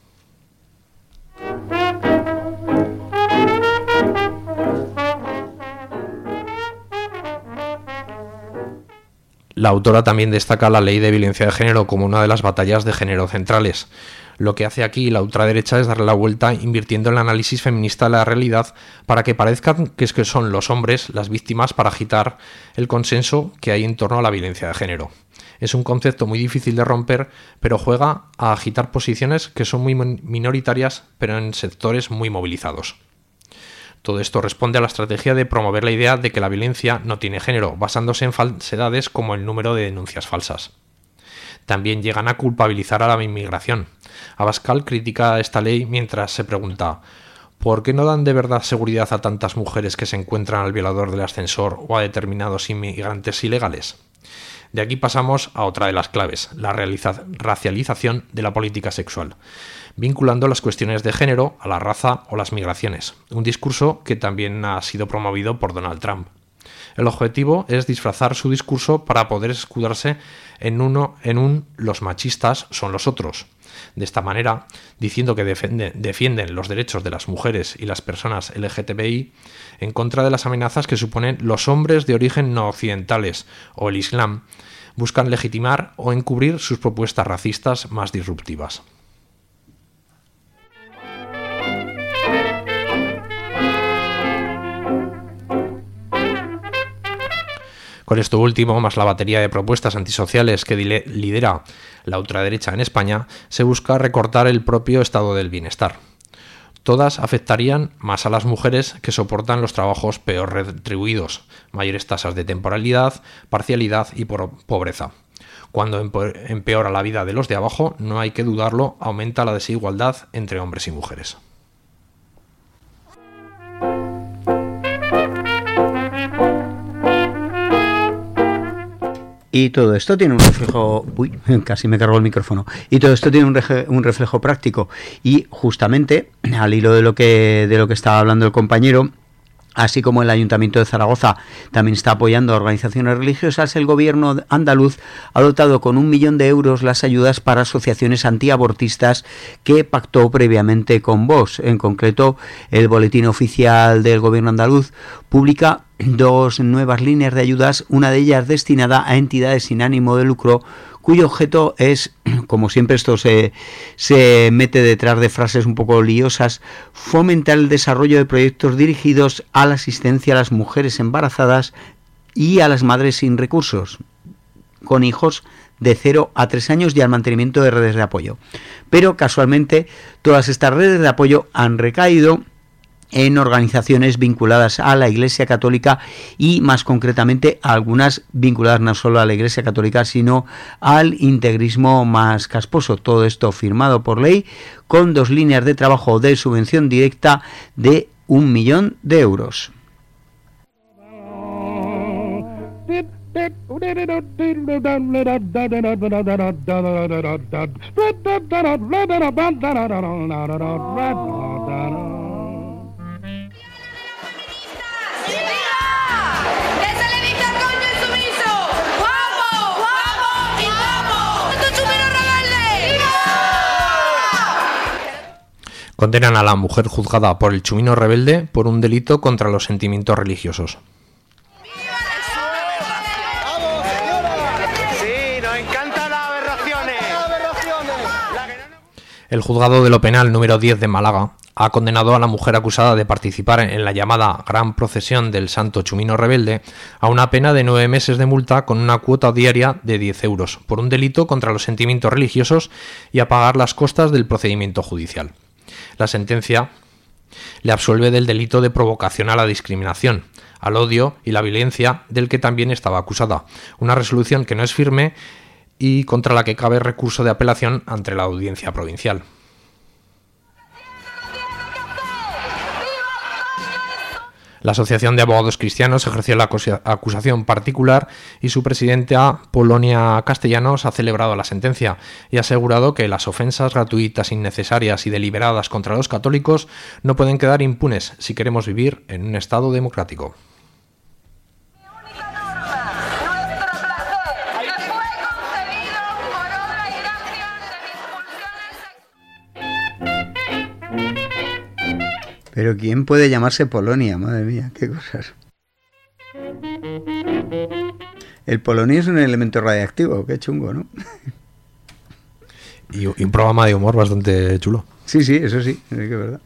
La autora también destaca la ley de violencia de género como una de las batallas de género centrales. Lo que hace aquí la ultraderecha es darle la vuelta invirtiendo en el análisis feminista de la realidad para que parezcan que es que son los hombres las víctimas para agitar el consenso que hay en torno a la violencia de género. Es un concepto muy difícil de romper, pero juega a agitar posiciones que son muy minoritarias, pero en sectores muy movilizados. Todo esto responde a la estrategia de promover la idea de que la violencia no tiene género, basándose en falsedades como el número de denuncias falsas. También llegan a culpabilizar a la inmigración. Abascal critica esta ley mientras se pregunta ¿por qué no dan de verdad seguridad a tantas mujeres que se encuentran al violador del ascensor o a determinados inmigrantes ilegales? De aquí pasamos a otra de las claves, la realiza- racialización de la política sexual, vinculando las cuestiones de género a la raza o las migraciones, un discurso que también ha sido promovido por Donald Trump. El objetivo es disfrazar su discurso para poder escudarse en, uno, en un «los machistas son los otros». De esta manera, diciendo que defiende, defienden los derechos de las mujeres y las personas L G T B I en contra de las amenazas que suponen los hombres de origen no occidentales o el Islam, buscan legitimar o encubrir sus propuestas racistas más disruptivas. Con esto último, más la batería de propuestas antisociales que lidera la ultraderecha en España, se busca recortar el propio estado del bienestar. Todas afectarían más a las mujeres que soportan los trabajos peor retribuidos, mayores tasas de temporalidad, parcialidad y pobreza. Cuando empeora la vida de los de abajo, no hay que dudarlo, aumenta la desigualdad entre hombres y mujeres. Y todo esto tiene un reflejo... Uy, casi me cargó el micrófono. Y todo esto tiene un, reje, un reflejo práctico. Y justamente, al hilo de lo que de lo que estaba hablando el compañero, así como el Ayuntamiento de Zaragoza también está apoyando a organizaciones religiosas, el gobierno andaluz ha dotado con un millón de euros las ayudas para asociaciones antiabortistas que pactó previamente con Vox. En concreto, el Boletín Oficial del Gobierno andaluz publica dos nuevas líneas de ayudas, una de ellas destinada a entidades sin ánimo de lucro, cuyo objeto es, como siempre esto se, se mete detrás de frases un poco liosas, fomentar el desarrollo de proyectos dirigidos a la asistencia a las mujeres embarazadas y a las madres sin recursos, con hijos de cero a tres años y al mantenimiento de redes de apoyo. Pero casualmente todas estas redes de apoyo han recaído en organizaciones vinculadas a la Iglesia Católica y más concretamente a algunas vinculadas no solo a la Iglesia Católica sino al integrismo más casposo. Todo esto firmado por ley con dos líneas de trabajo de subvención directa de un millón de euros. Condenan a la mujer juzgada por el Chumino Rebelde por un delito contra los sentimientos religiosos. Sí, nos encantan las aberraciones. El juzgado de lo penal número diez de Málaga ha condenado a la mujer acusada de participar en la llamada Gran Procesión del Santo Chumino Rebelde a una pena de nueve meses de multa con una cuota diaria de diez euros por un delito contra los sentimientos religiosos y a pagar las costas del procedimiento judicial. La sentencia Le absuelve del delito de provocación a la discriminación, al odio y la violencia del que también estaba acusada. Una resolución que no es firme y contra la que cabe recurso de apelación ante la audiencia provincial. La Asociación de Abogados Cristianos ejerció la acusación particular y su presidenta, Polonia Castellanos, ha celebrado la sentencia y ha asegurado que las ofensas gratuitas, innecesarias y deliberadas contra los católicos no pueden quedar impunes si queremos vivir en un Estado democrático. Pero ¿quién puede llamarse Polonia? Madre mía, qué cosas. El polonio es un elemento radiactivo, qué chungo, ¿no? Y un programa de humor bastante chulo. Sí, sí, eso sí, sí que es verdad.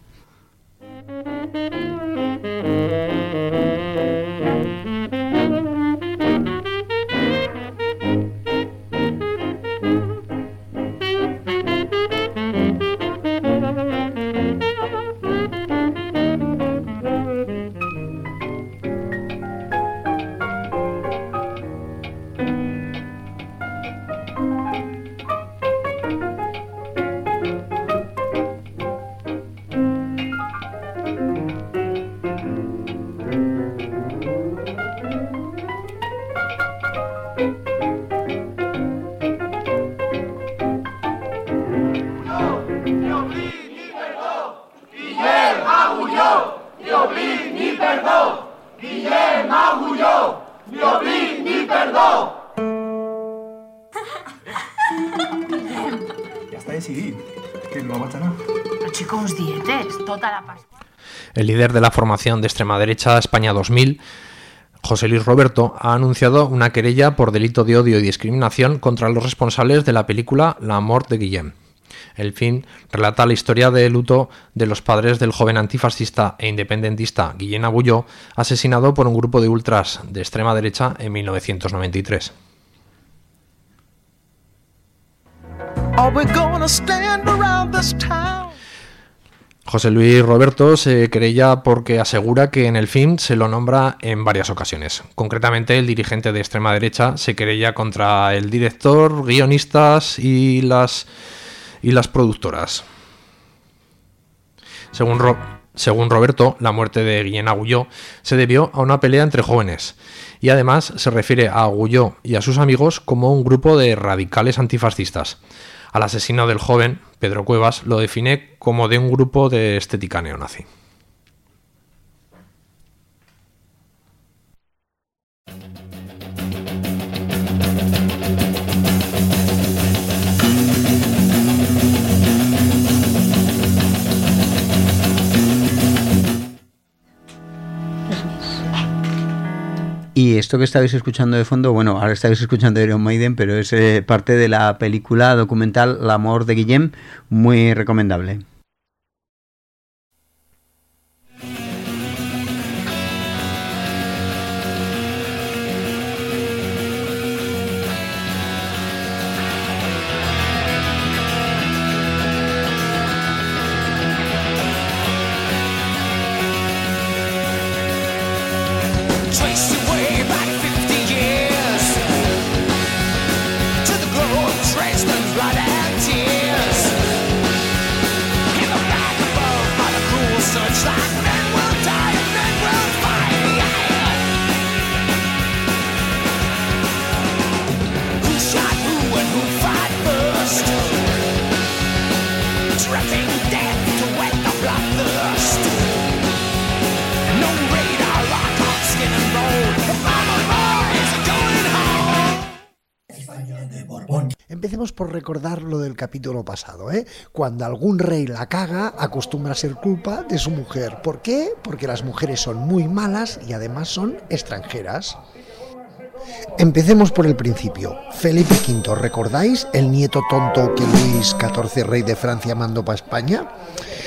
El líder de la formación de extrema derecha España dos mil, José Luis Roberto, ha anunciado una querella por delito de odio y discriminación contra los responsables de la película La mort de Guillem. El film relata la historia de luto de los padres del joven antifascista e independentista Guillem Agulló, asesinado por un grupo de ultras de extrema derecha en mil novecientos noventa y tres. José Luis Roberto se querella porque asegura que en el film se lo nombra en varias ocasiones. Concretamente, el dirigente de extrema derecha se querella contra el director, guionistas y las, y las productoras. Según, Ro, según Roberto, la muerte de Guillem Agulló se debió a una pelea entre jóvenes y además se refiere a Agulló y a sus amigos como un grupo de radicales antifascistas. Al asesino del joven, Pedro Cuevas, lo define como de un grupo de estética neonazi. Y esto que estabais escuchando de fondo, bueno, ahora estáis escuchando Iron Maiden, pero es eh, parte de la película documental La mort de Guillem, muy recomendable. Empecemos por recordar lo del capítulo pasado, ¿eh? Cuando algún rey la caga, acostumbra a ser culpa de su mujer. ¿Por qué? Porque las mujeres son muy malas y además son extranjeras. Empecemos por el principio. Felipe quinto, ¿recordáis el nieto tonto que Luis catorce, rey de Francia, mandó para España?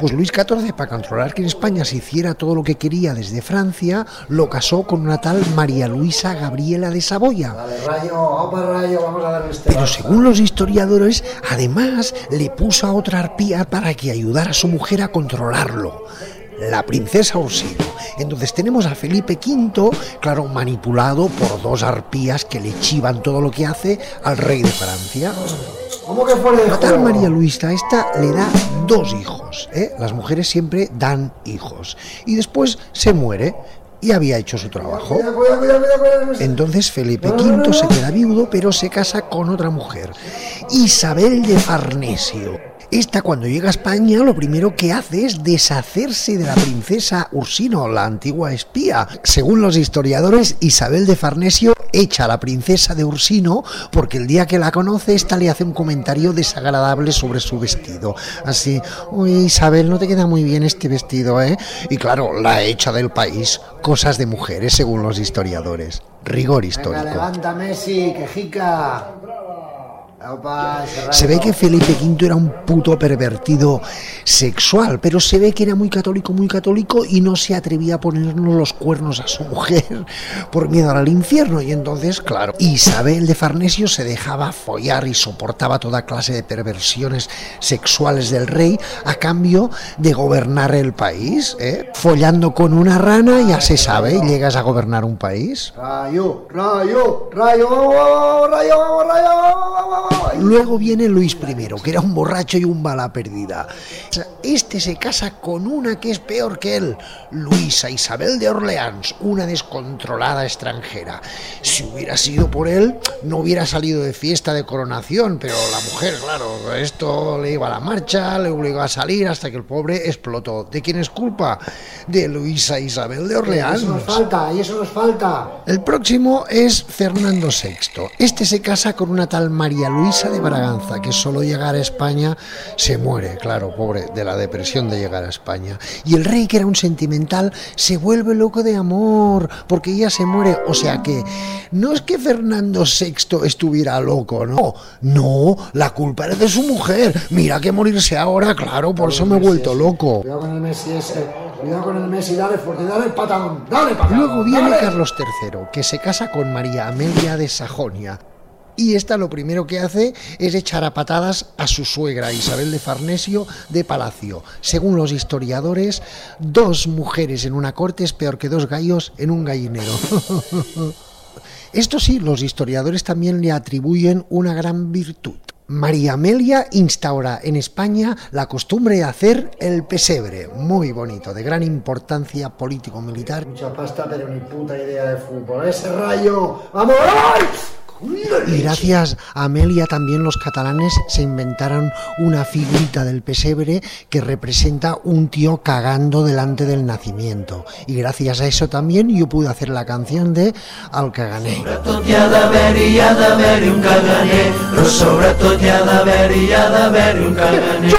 Pues Luis catorce, para controlar que en España se hiciera todo lo que quería desde Francia, lo casó con una tal María Luisa Gabriela de Saboya. Vale, Rayo, vamos para Rayo, vamos a darle este. Pero según los historiadores, además le puso a otra arpía para que ayudara a su mujer a controlarlo, la princesa Ursino. Entonces tenemos a Felipe quinto, claro, manipulado por dos arpías que le chivan todo lo que hace al rey de Francia. ¿Cómo que fuera de La tal juego? María Luisa esta le da dos hijos, ¿eh? Las mujeres siempre dan hijos. Y después se muere y había hecho su trabajo. Cuidado, cuidado, cuidado, cuidado, cuidado. Entonces Felipe quinto se queda viudo, pero se casa con otra mujer, Isabel de Farnesio. Esta, cuando llega a España, lo primero que hace es deshacerse de la princesa Ursino, la antigua espía. Según los historiadores, Isabel de Farnesio echa a la princesa de Ursino porque el día que la conoce, esta le hace un comentario desagradable sobre su vestido. Así, uy, Isabel, no te queda muy bien este vestido, ¿eh? Y claro, la echa del país. Cosas de mujeres, según los historiadores. Rigor histórico. Venga, levanta, Messi, quejica. Opa, Se ve que Felipe quinto era un puto pervertido sexual, pero se ve que era muy católico, muy católico y no se atrevía a ponernos los cuernos a su mujer por miedo al infierno. Y entonces, claro, Isabel de Farnesio se dejaba follar y soportaba toda clase de perversiones sexuales del rey a cambio de gobernar el país, ¿eh? Follando con una rana, ya se sabe, llegas a gobernar un país. Rayo, rayo, rayo, vamos, rayo, vamos, rayo, vamos, vamos. Luego viene Luis primero, que era un borracho y un bala perdida. Este se casa con una que es peor que él, Luisa Isabel de Orleans, una descontrolada extranjera. Si hubiera sido por él, no hubiera salido de fiesta de coronación, pero la mujer, claro, esto le iba a la marcha, le obligó a salir hasta que el pobre explotó. ¿De quién es culpa? De Luisa Isabel de Orleans. Y eso nos falta, y eso nos falta. El próximo es Fernando sexto. Este se casa con una tal María Luisa de Braganza, que solo llegar a España se muere, claro, pobre, de la depresión de llegar a España. Y el rey, que era un sentimental, se vuelve loco de amor, porque ella se muere. O sea que no es que Fernando sexto estuviera loco, no, no, la culpa era de su mujer. Mira que morirse ahora, claro, por eso me he vuelto loco. Cuidado con el Messi ese, cuidado con el Messi, dale fuerte, dale patadón, dale patadón. Luego viene dale. Carlos tercero, que se casa con María Amelia de Sajonia. Y esta lo primero que hace es echar a patadas a su suegra, Isabel de Farnesio de Palacio. Según los historiadores, dos mujeres en una corte es peor que dos gallos en un gallinero. Esto sí, los historiadores también le atribuyen una gran virtud. María Amelia instaura en España la costumbre de hacer el pesebre, muy bonito, de gran importancia político-militar. Mucha pasta, pero ni puta idea de fútbol. ¡Ese Rayo! ¡Vamos! ¡Ay! Y gracias a Amelia también los catalanes se inventaron una figurita del pesebre que representa un tío cagando delante del nacimiento. Y gracias a eso también yo pude hacer la canción de Al caganer. Sobretot hi ha d'haver-hi, hi ha d'haver-hi un caganer, però sobretot hi ha d'haver-hi, hi ha d'haver-hi un caganer.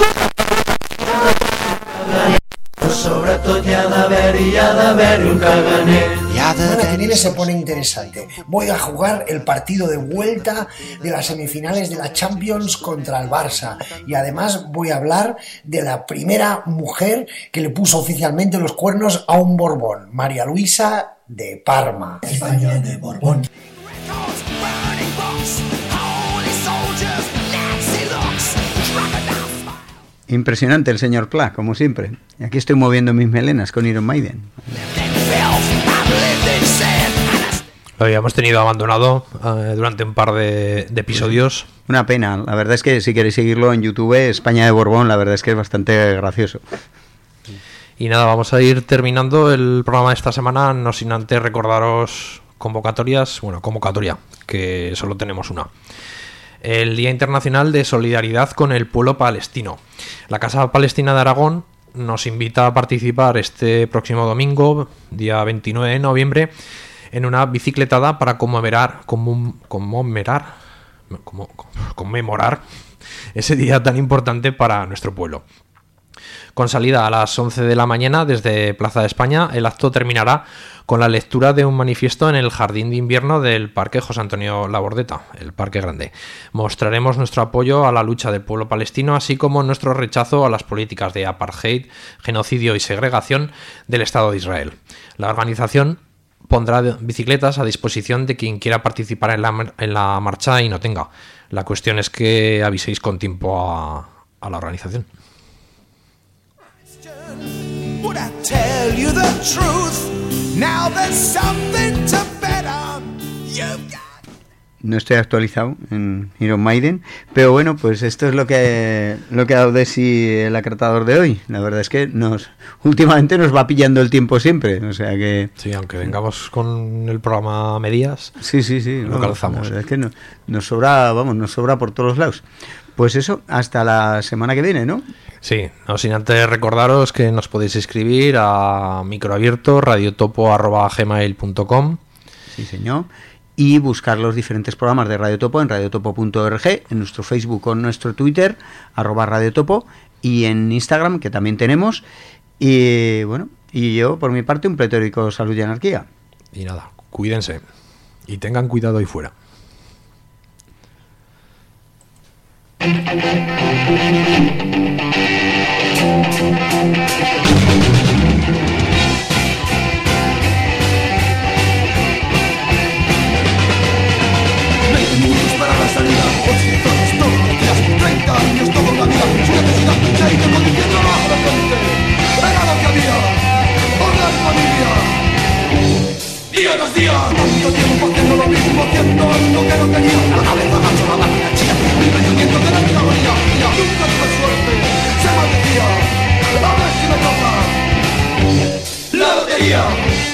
Sobretot hi ha d'haver-hi, hi ha d'haver-hi un caganer. Bueno, que viene se pone interesante. Voy a jugar el partido de vuelta de las semifinales de la Champions contra el Barça. Y además voy a hablar de la primera mujer que le puso oficialmente los cuernos a un Borbón, María Luisa de Parma. España de Borbón. Impresionante el señor Pla, como siempre. Y aquí estoy moviendo mis melenas con Iron Maiden. Lo habíamos tenido abandonado eh, durante un par de, de episodios. Una pena. La verdad es que si queréis seguirlo en YouTube, España de Borbón, la verdad es que es bastante gracioso. Y nada, vamos a ir terminando el programa de esta semana, no sin antes recordaros convocatorias. Bueno, convocatoria, que solo tenemos una. El Día Internacional de Solidaridad con el Pueblo Palestino. La Casa Palestina de Aragón nos invita a participar este próximo domingo, día veintinueve de noviembre, en una bicicletada para conmemorar, conmemorar, conmemorar ese día tan importante para nuestro pueblo. Con salida a las once de la mañana desde Plaza de España, el acto terminará con la lectura de un manifiesto en el jardín de invierno del Parque José Antonio Labordeta, el Parque Grande. Mostraremos nuestro apoyo a la lucha del pueblo palestino, así como nuestro rechazo a las políticas de apartheid, genocidio y segregación del Estado de Israel. La organización pondrá bicicletas a disposición de quien quiera participar en la, en la marcha y no tenga. La cuestión es que aviséis con tiempo a, a la organización. Would I tell you the truth? Now there's something to bet on. You've got... No estoy actualizado en Iron Maiden, pero bueno, pues esto es lo que lo que ha dado de sí el acratador de hoy. La verdad es que nos últimamente nos va pillando el tiempo siempre, o sea que... Sí, aunque vengamos con el programa a medias, sí, sí, sí, lo no, calzamos. La verdad es que no, nos sobra, vamos, nos sobra por todos lados. Pues eso, hasta la semana que viene, ¿no? Sí, no sin antes recordaros que nos podéis escribir a microabierto radiotopo arroba gmail punto com. Sí, señor. Y buscar los diferentes programas de Radio Topo en radiotopo punto org, en nuestro Facebook o en nuestro Twitter, arroba radiotopo, y en Instagram, que también tenemos. Y bueno, y yo, por mi parte, un pletórico salud y anarquía. Y nada, cuídense y tengan cuidado ahí fuera. Para la salida, ocho zonas todos los días, treinta años toda la vida, sin necesidad, se ha ido conduciendo a la gente. Era lo que había, una familia. Día tras día, tanto tiempo haciendo lo mismo, haciendo algo que no tenía. La cabeza macho, la máquina chía, el pensamiento de la categoría. Y a nunca tuve suerte, se maldecía, a ver si me toca la lotería.